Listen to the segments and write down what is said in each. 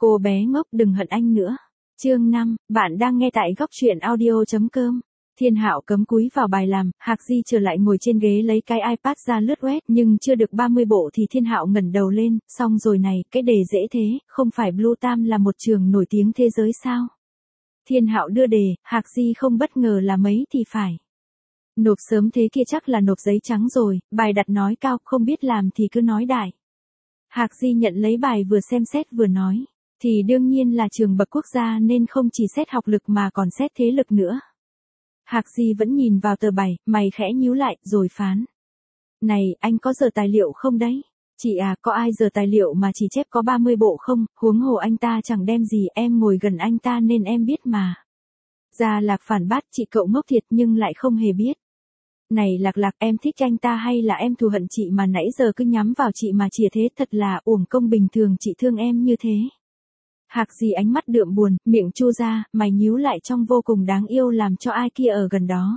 Cô bé ngốc đừng hận anh nữa. Chương 5, bạn đang nghe tại góc truyện audio.com. Thiên Hạo cấm cúi vào bài làm, Hạc Di trở lại ngồi trên ghế lấy cái iPad ra lướt web, nhưng chưa được 30 bộ thì Thiên Hạo ngẩng đầu lên, xong rồi này, cái đề dễ thế, không phải Blue Tam là một trường nổi tiếng thế giới sao? Thiên Hạo đưa đề, Hạc Di không bất ngờ là mấy thì phải. Nộp sớm thế kia chắc là nộp giấy trắng rồi, bài đặt nói cao, không biết làm thì cứ nói đại. Hạc Di nhận lấy bài vừa xem xét vừa nói, thì đương nhiên là trường bậc quốc gia nên không chỉ xét học lực mà còn xét thế lực nữa. Hạc Di vẫn nhìn vào tờ bài, mày khẽ nhíu lại, rồi phán. Này, anh có giờ tài liệu không đấy? Chị à, có ai giờ tài liệu mà chỉ chép có 30 bộ không, huống hồ anh ta chẳng đem gì, em ngồi gần anh ta nên em biết mà. Gia Lạc phản bác, chị cậu ngốc thiệt nhưng lại không hề biết. Này Lạc Lạc, em thích anh ta hay là em thù hận chị mà nãy giờ cứ nhắm vào chị mà chìa thế, thật là uổng công, bình thường chị thương em như thế. Hạc Di ánh mắt đượm buồn, miệng chu ra, mày nhíu lại trông vô cùng đáng yêu làm cho ai kia ở gần đó.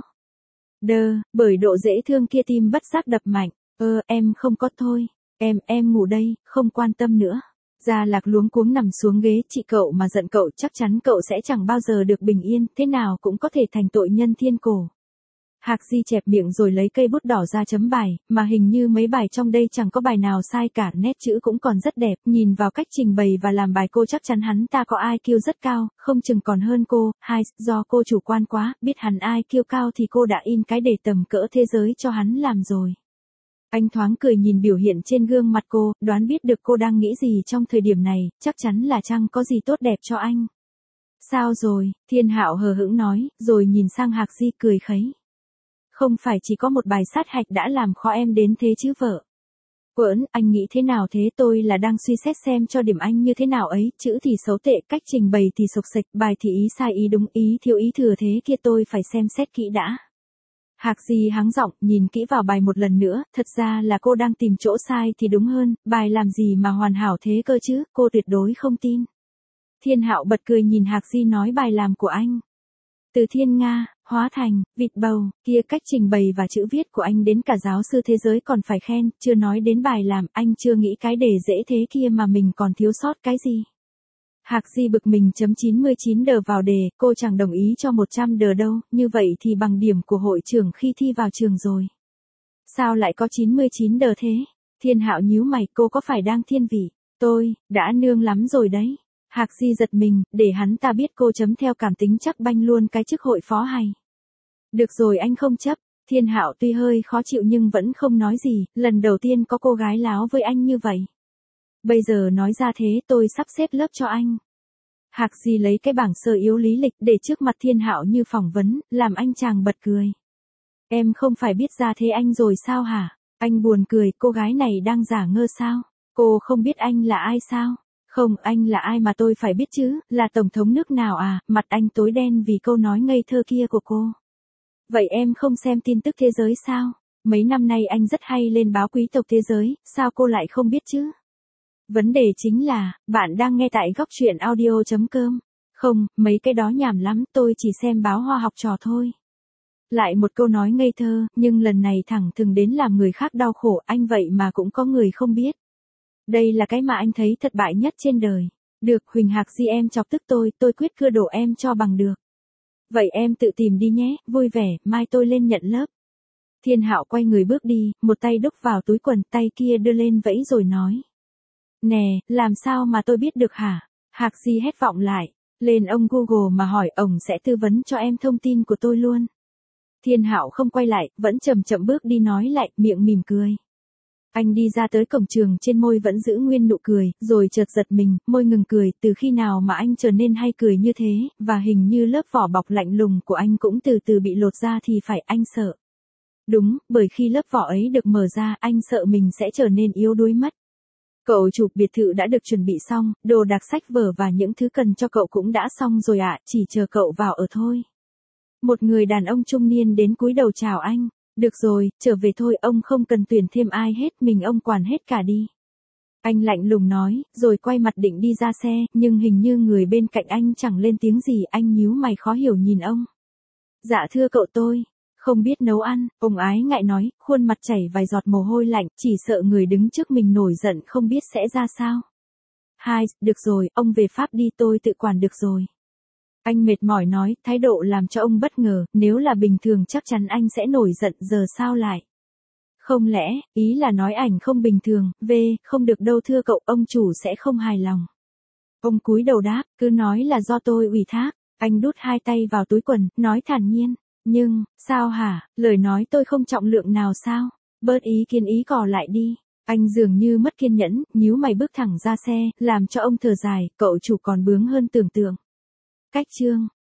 Bởi độ dễ thương kia tim bất giác đập mạnh. Em không có thôi. Em ngủ đây, không quan tâm nữa. Gia Lạc luống cuống nằm xuống ghế, chị cậu mà giận cậu chắc chắn cậu sẽ chẳng bao giờ được bình yên, thế nào cũng có thể thành tội nhân thiên cổ. Hạc Di chẹp miệng rồi lấy cây bút đỏ ra chấm bài, mà hình như mấy bài trong đây chẳng có bài nào sai cả, nét chữ cũng còn rất đẹp, nhìn vào cách trình bày và làm bài cô chắc chắn hắn ta có IQ rất cao, không chừng còn hơn cô. Do cô chủ quan quá, biết hắn IQ cao thì cô đã in cái đề tầm cỡ thế giới cho hắn làm rồi. Anh thoáng cười nhìn biểu hiện trên gương mặt cô, đoán biết được cô đang nghĩ gì trong thời điểm này, chắc chắn là chẳng có gì tốt đẹp cho anh. Sao rồi? Thiên Hạo hờ hững nói, rồi nhìn sang Hạc Di cười khấy. Không phải chỉ có một bài sát hạch đã làm khó em đến thế chứ vợ. Quỡn, anh nghĩ thế nào thế? Tôi là đang suy xét xem cho điểm anh như thế nào ấy, chữ thì xấu tệ, cách trình bày thì sộc sạch, bài thì ý sai ý đúng, ý thiếu ý thừa thế kia tôi phải xem xét kỹ đã. Hạc Di hắng giọng, nhìn kỹ vào bài một lần nữa, thật ra là cô đang tìm chỗ sai thì đúng hơn, bài làm gì mà hoàn hảo thế cơ chứ, cô tuyệt đối không tin. Thiên Hạo bật cười nhìn Hạc Di nói bài làm của anh. Từ thiên nga, hóa thành, vịt bầu, kia cách trình bày và chữ viết của anh đến cả giáo sư thế giới còn phải khen, chưa nói đến bài làm, anh chưa nghĩ cái đề dễ thế kia mà mình còn thiếu sót cái gì. Hạc Di bực mình chấm 99 đờ vào đề, cô chẳng đồng ý cho 100 đờ đâu, như vậy thì bằng điểm của hội trưởng khi thi vào trường rồi. Sao lại có 99 đờ thế? Thiên Hạo nhíu mày, cô có phải đang thiên vị? Tôi, đã nương lắm rồi đấy. Hạc Di giật mình, để hắn ta biết cô chấm theo cảm tính chắc banh luôn cái chức hội phó hay. Được rồi anh không chấp. Thiên Hạo tuy hơi khó chịu nhưng vẫn không nói gì, lần đầu tiên có cô gái láo với anh như vậy. Bây giờ nói ra thế tôi sắp xếp lớp cho anh. Hạc Di lấy cái bảng sơ yếu lý lịch để trước mặt Thiên Hạo như phỏng vấn, làm anh chàng bật cười. Em không phải biết ra thế anh rồi sao hả? Anh buồn cười, cô gái này đang giả ngơ sao? Cô không biết anh là ai sao? Không, anh là ai mà tôi phải biết chứ, là tổng thống nước nào à? Mặt anh tối đen vì câu nói ngây thơ kia của cô. Vậy em không xem tin tức thế giới sao? Mấy năm nay anh rất hay lên báo quý tộc thế giới, sao cô lại không biết chứ? Vấn đề chính là, bạn đang nghe tại góc truyện audio.com. Không, mấy cái đó nhảm lắm, tôi chỉ xem báo Hoa học trò thôi. Lại một câu nói ngây thơ, nhưng lần này thẳng thừng đến làm người khác đau khổ, anh vậy mà cũng có người không biết. Đây là cái mà anh thấy thất bại nhất trên đời. Được, Huỳnh Hạc Di em chọc tức tôi quyết cưa đổ em cho bằng được. Vậy em tự tìm đi nhé, vui vẻ, mai tôi lên nhận lớp. Thiên Hạo quay người bước đi, một tay đút vào túi quần, tay kia đưa lên vẫy rồi nói. Nè, làm sao mà tôi biết được hả? Hạc Di hét vọng lại, lên ông Google mà hỏi, ổng sẽ tư vấn cho em thông tin của tôi luôn. Thiên Hạo không quay lại, vẫn chậm chậm bước đi nói lại, miệng mỉm cười. Anh đi ra tới cổng trường, trên môi vẫn giữ nguyên nụ cười, rồi chợt giật mình, môi ngừng cười, từ khi nào mà anh trở nên hay cười như thế, và hình như lớp vỏ bọc lạnh lùng của anh cũng từ từ bị lột ra thì phải, anh sợ. Đúng, bởi khi lớp vỏ ấy được mở ra, anh sợ mình sẽ trở nên yếu đuối mất. Cậu chụp biệt thự đã được chuẩn bị xong, đồ đạc sách vở và những thứ cần cho cậu cũng đã xong rồi ạ, chỉ chờ cậu vào ở thôi. Một người đàn ông trung niên đến cúi đầu chào anh. Được rồi, trở về thôi, ông không cần tuyển thêm ai hết, mình ông quản hết cả đi. Anh lạnh lùng nói, rồi quay mặt định đi ra xe, nhưng hình như người bên cạnh anh chẳng lên tiếng gì, anh nhíu mày khó hiểu nhìn ông. Dạ thưa cậu, tôi không biết nấu ăn, ông ái ngại nói, khuôn mặt chảy vài giọt mồ hôi lạnh, chỉ sợ người đứng trước mình nổi giận không biết sẽ ra sao. Hai, được rồi, ông về Pháp đi tôi tự quản được rồi. Anh mệt mỏi nói, thái độ làm cho ông bất ngờ, nếu là bình thường chắc chắn anh sẽ nổi giận, giờ sao lại? Không lẽ, ý là nói ảnh không bình thường, không được đâu thưa cậu, ông chủ sẽ không hài lòng. Ông cúi đầu đáp, cứ nói là do tôi ủy thác. Anh đút hai tay vào túi quần, nói thản nhiên. Nhưng, sao hả, lời nói tôi không trọng lượng nào sao? Bớt ý kiến ý cò lại đi. Anh dường như mất kiên nhẫn, nhíu mày bước thẳng ra xe, làm cho ông thở dài, cậu chủ còn bướng hơn tưởng tượng. Cách chương